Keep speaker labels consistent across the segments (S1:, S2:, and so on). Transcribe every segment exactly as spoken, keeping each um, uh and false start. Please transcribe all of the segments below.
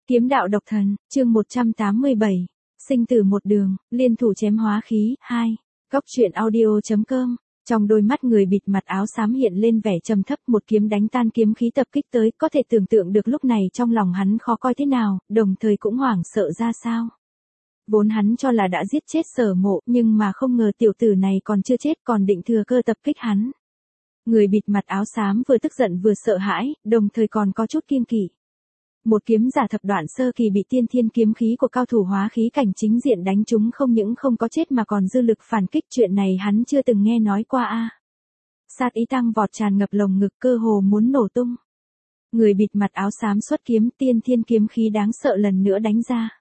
S1: Kiếm đạo độc thần, chương một trăm tám mươi bảy, sinh tử một đường, liên thủ chém hóa khí, hai. Góc truyện audio.com, trong đôi mắt người bịt mặt áo xám hiện lên vẻ trầm thấp, một kiếm đánh tan kiếm khí tập kích tới, có thể tưởng tượng được lúc này trong lòng hắn khó coi thế nào, đồng thời cũng hoảng sợ ra sao. Vốn hắn cho là đã giết chết Sở Mộ, nhưng mà không ngờ tiểu tử này còn chưa chết, còn định thừa cơ tập kích hắn. Người bịt mặt áo xám vừa tức giận vừa sợ hãi, đồng thời còn có chút kiêng kỵ. Một kiếm giả thập đoạn sơ kỳ bị tiên thiên kiếm khí của cao thủ hóa khí cảnh chính diện đánh trúng, không những không có chết mà còn dư lực phản kích, chuyện này hắn chưa từng nghe nói qua a. À. Sát ý tăng vọt tràn ngập lồng ngực, cơ hồ muốn nổ tung. Người bịt mặt áo xám xuất kiếm, tiên thiên kiếm khí đáng sợ lần nữa đánh ra.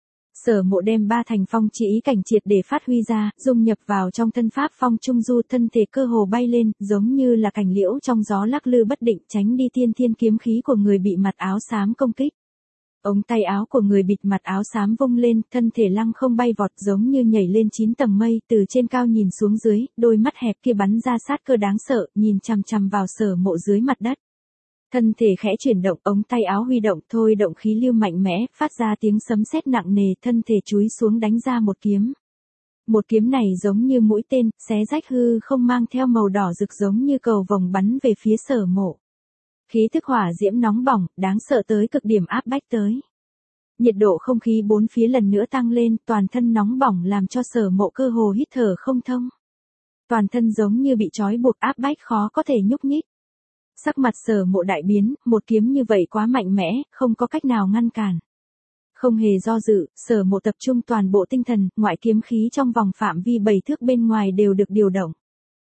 S1: Sở Mộ đem ba thành phong chỉ ý cảnh triệt để phát huy ra, dung nhập vào trong thân pháp phong trung du, thân thể cơ hồ bay lên, giống như là cành liễu trong gió lắc lư bất định, tránh đi tiên thiên kiếm khí của người bị mặt áo xám công kích. Ống tay áo của người bịt mặt áo xám vung lên, thân thể lăng không bay vọt, giống như nhảy lên chín tầng mây, từ trên cao nhìn xuống dưới, đôi mắt hẹp kia bắn ra sát cơ đáng sợ, nhìn chằm chằm vào Sở Mộ dưới mặt đất. Thân thể khẽ chuyển động, ống tay áo huy động, thôi động khí lưu mạnh mẽ, phát ra tiếng sấm sét nặng nề, thân thể chúi xuống đánh ra một kiếm. Một kiếm này giống như mũi tên, xé rách hư không, mang theo màu đỏ rực giống như cầu vồng bắn về phía Sở Mộ. Khí tức hỏa diễm nóng bỏng, đáng sợ tới cực điểm áp bách tới. Nhiệt độ không khí bốn phía lần nữa tăng lên, toàn thân nóng bỏng làm cho Sở Mộ cơ hồ hít thở không thông. Toàn thân giống như bị trói buộc, áp bách khó có thể nhúc nhích. Sắc mặt Sở Mộ đại biến, một kiếm như vậy quá mạnh mẽ, không có cách nào ngăn cản. Không hề do dự, Sở Mộ tập trung toàn bộ tinh thần, ngoại kiếm khí trong vòng phạm vi bảy thước bên ngoài đều được điều động.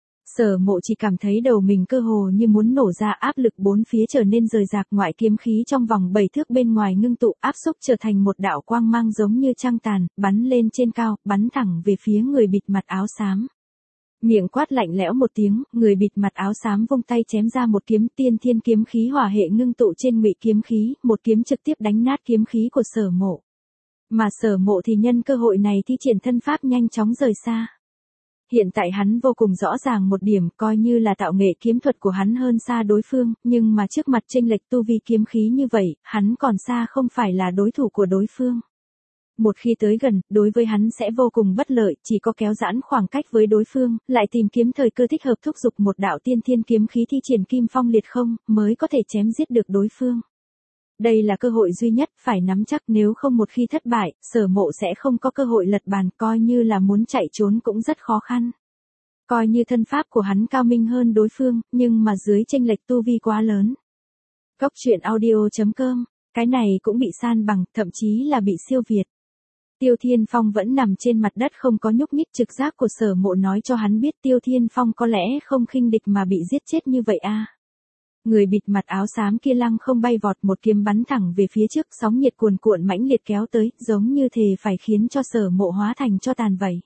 S1: Sở Mộ chỉ cảm thấy đầu mình cơ hồ như muốn nổ ra, áp lực bốn phía trở nên rời rạc, ngoại kiếm khí trong vòng bảy thước bên ngoài ngưng tụ, áp xúc trở thành một đạo quang mang giống như trăng tàn, bắn lên trên cao, bắn thẳng về phía người bịt mặt áo xám. Miệng quát lạnh lẽo một tiếng, người bịt mặt áo xám vung tay chém ra một kiếm, tiên thiên kiếm khí hỏa hệ ngưng tụ trên ngụy kiếm khí, một kiếm trực tiếp đánh nát kiếm khí của Sở Mộ. Mà Sở Mộ thì nhân cơ hội này thi triển thân pháp nhanh chóng rời xa. Hiện tại hắn vô cùng rõ ràng một điểm, coi như là tạo nghệ kiếm thuật của hắn hơn xa đối phương, nhưng mà trước mặt chênh lệch tu vi kiếm khí như vậy, hắn còn xa không phải là đối thủ của đối phương. Một khi tới gần, đối với hắn sẽ vô cùng bất lợi, chỉ có kéo giãn khoảng cách với đối phương, lại tìm kiếm thời cơ thích hợp thúc giục một đạo tiên thiên kiếm khí thi triển kim phong liệt không, mới có thể chém giết được đối phương. Đây là cơ hội duy nhất, phải nắm chắc, nếu không một khi thất bại, Sở Mộ sẽ không có cơ hội lật bàn, coi như là muốn chạy trốn cũng rất khó khăn. Coi như thân pháp của hắn cao minh hơn đối phương, nhưng mà dưới chênh lệch tu vi quá lớn. Góc truyện audio.com, cái này cũng bị san bằng, thậm chí là bị siêu việt. Tiêu Thiên Phong vẫn nằm trên mặt đất không có nhúc nhích, trực giác của Sở Mộ nói cho hắn biết Tiêu Thiên Phong có lẽ không khinh địch mà bị giết chết như vậy a. À. Người bịt mặt áo xám kia lăng không bay vọt, một kiếm bắn thẳng về phía trước, sóng nhiệt cuồn cuộn mãnh liệt kéo tới, giống như thề phải khiến cho Sở Mộ hóa thành cho tàn vậy.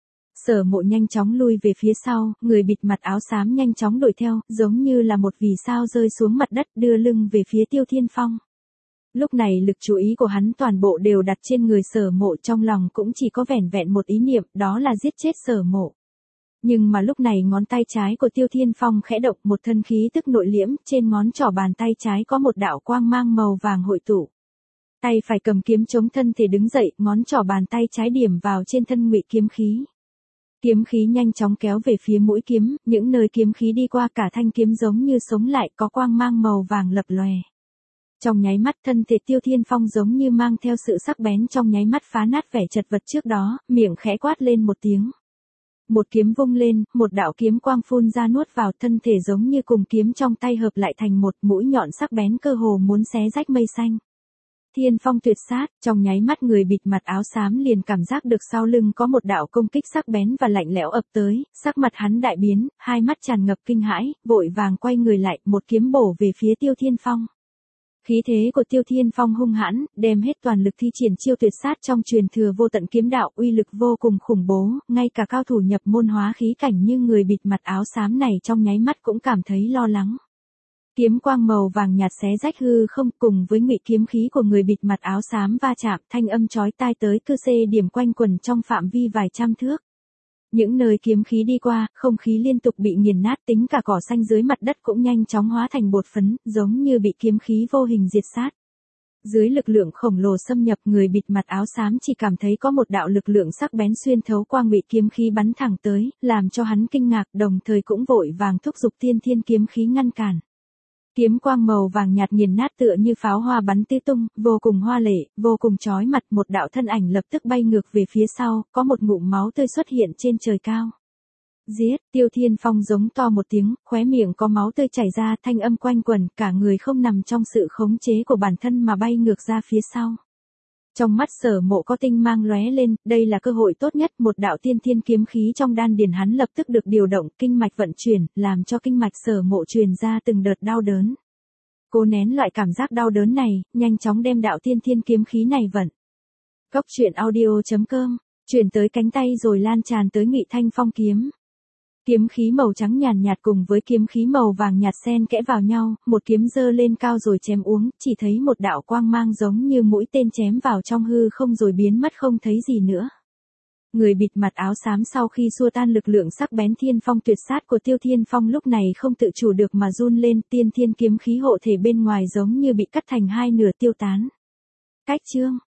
S1: Sở Mộ nhanh chóng lui về phía sau, người bịt mặt áo xám nhanh chóng đuổi theo, giống như là một vì sao rơi xuống mặt đất, đưa lưng về phía Tiêu Thiên Phong. Lúc này lực chú ý của hắn toàn bộ đều đặt trên người Sở Mộ, trong lòng cũng chỉ có vẻn vẹn một ý niệm, đó là giết chết Sở Mộ. Nhưng mà lúc này ngón tay trái của Tiêu Thiên Phong khẽ động, một thân khí tức nội liễm, trên ngón trỏ bàn tay trái có một đạo quang mang màu vàng hội tụ. Tay phải cầm kiếm chống thân thể đứng dậy, ngón trỏ bàn tay trái điểm vào trên thân ngụy kiếm khí. Kiếm khí nhanh chóng kéo về phía mũi kiếm, những nơi kiếm khí đi qua cả thanh kiếm giống như sống lại, có quang mang màu vàng lập lòe. Trong nháy mắt thân thể Tiêu Thiên Phong giống như mang theo sự sắc bén, trong nháy mắt phá nát vẻ chật vật trước đó, miệng khẽ quát lên một tiếng. Một kiếm vung lên, một đạo kiếm quang phun ra nuốt vào, thân thể giống như cùng kiếm trong tay hợp lại thành một, mũi nhọn sắc bén cơ hồ muốn xé rách mây xanh. Thiên phong tuyệt sát, trong nháy mắt người bịt mặt áo xám liền cảm giác được sau lưng có một đạo công kích sắc bén và lạnh lẽo ập tới, sắc mặt hắn đại biến, hai mắt tràn ngập kinh hãi, vội vàng quay người lại, một kiếm bổ về phía Tiêu Thiên Phong. Khí thế của Tiêu Thiên Phong hung hãn, đem hết toàn lực thi triển chiêu tuyệt sát trong truyền thừa vô tận kiếm đạo, uy lực vô cùng khủng bố, ngay cả cao thủ nhập môn hóa khí cảnh như người bịt mặt áo xám này trong nháy mắt cũng cảm thấy lo lắng. Kiếm quang màu vàng nhạt xé rách hư không, cùng với ngụy kiếm khí của người bịt mặt áo xám va chạm, thanh âm chói tai tới cơ xê điểm quanh quần trong phạm vi vài trăm thước. Những nơi kiếm khí đi qua, không khí liên tục bị nghiền nát, tính cả cỏ xanh dưới mặt đất cũng nhanh chóng hóa thành bột phấn, giống như bị kiếm khí vô hình diệt sát. Dưới lực lượng khổng lồ xâm nhập, người bịt mặt áo xám chỉ cảm thấy có một đạo lực lượng sắc bén xuyên thấu qua ngụy kiếm khí bắn thẳng tới, làm cho hắn kinh ngạc, đồng thời cũng vội vàng thúc giục tiên thiên kiếm khí ngăn cản. Kiếm quang màu vàng nhạt nghiền nát tựa như pháo hoa bắn tứ tung, vô cùng hoa lệ, vô cùng chói mặt, một đạo thân ảnh lập tức bay ngược về phía sau, có một ngụm máu tươi xuất hiện trên trời cao. Giết, Tiêu Thiên Phong giống to một tiếng, khóe miệng có máu tươi chảy ra, thanh âm quanh quẩn, cả người không nằm trong sự khống chế của bản thân mà bay ngược ra phía sau. Trong mắt Sở Mộ có tinh mang lóe lên, đây là cơ hội tốt nhất, một đạo tiên thiên kiếm khí trong đan điền hắn lập tức được điều động, kinh mạch vận chuyển, làm cho kinh mạch Sở Mộ truyền ra từng đợt đau đớn. Cố nén loại cảm giác đau đớn này, nhanh chóng đem đạo tiên thiên kiếm khí này vận. Cốc truyện audio chấm com, truyền tới cánh tay rồi lan tràn tới Ngụy Thanh Phong kiếm. Kiếm khí màu trắng nhàn nhạt cùng với kiếm khí màu vàng nhạt xen kẽ vào nhau, một kiếm giơ lên cao rồi chém uống, chỉ thấy một đạo quang mang giống như mũi tên chém vào trong hư không rồi biến mất không thấy gì nữa. Người bịt mặt áo xám sau khi xua tan lực lượng sắc bén thiên phong tuyệt sát của Tiêu Thiên Phong lúc này không tự chủ được mà run lên, tiên thiên kiếm khí hộ thể bên ngoài giống như bị cắt thành hai nửa tiêu tán. Cách chương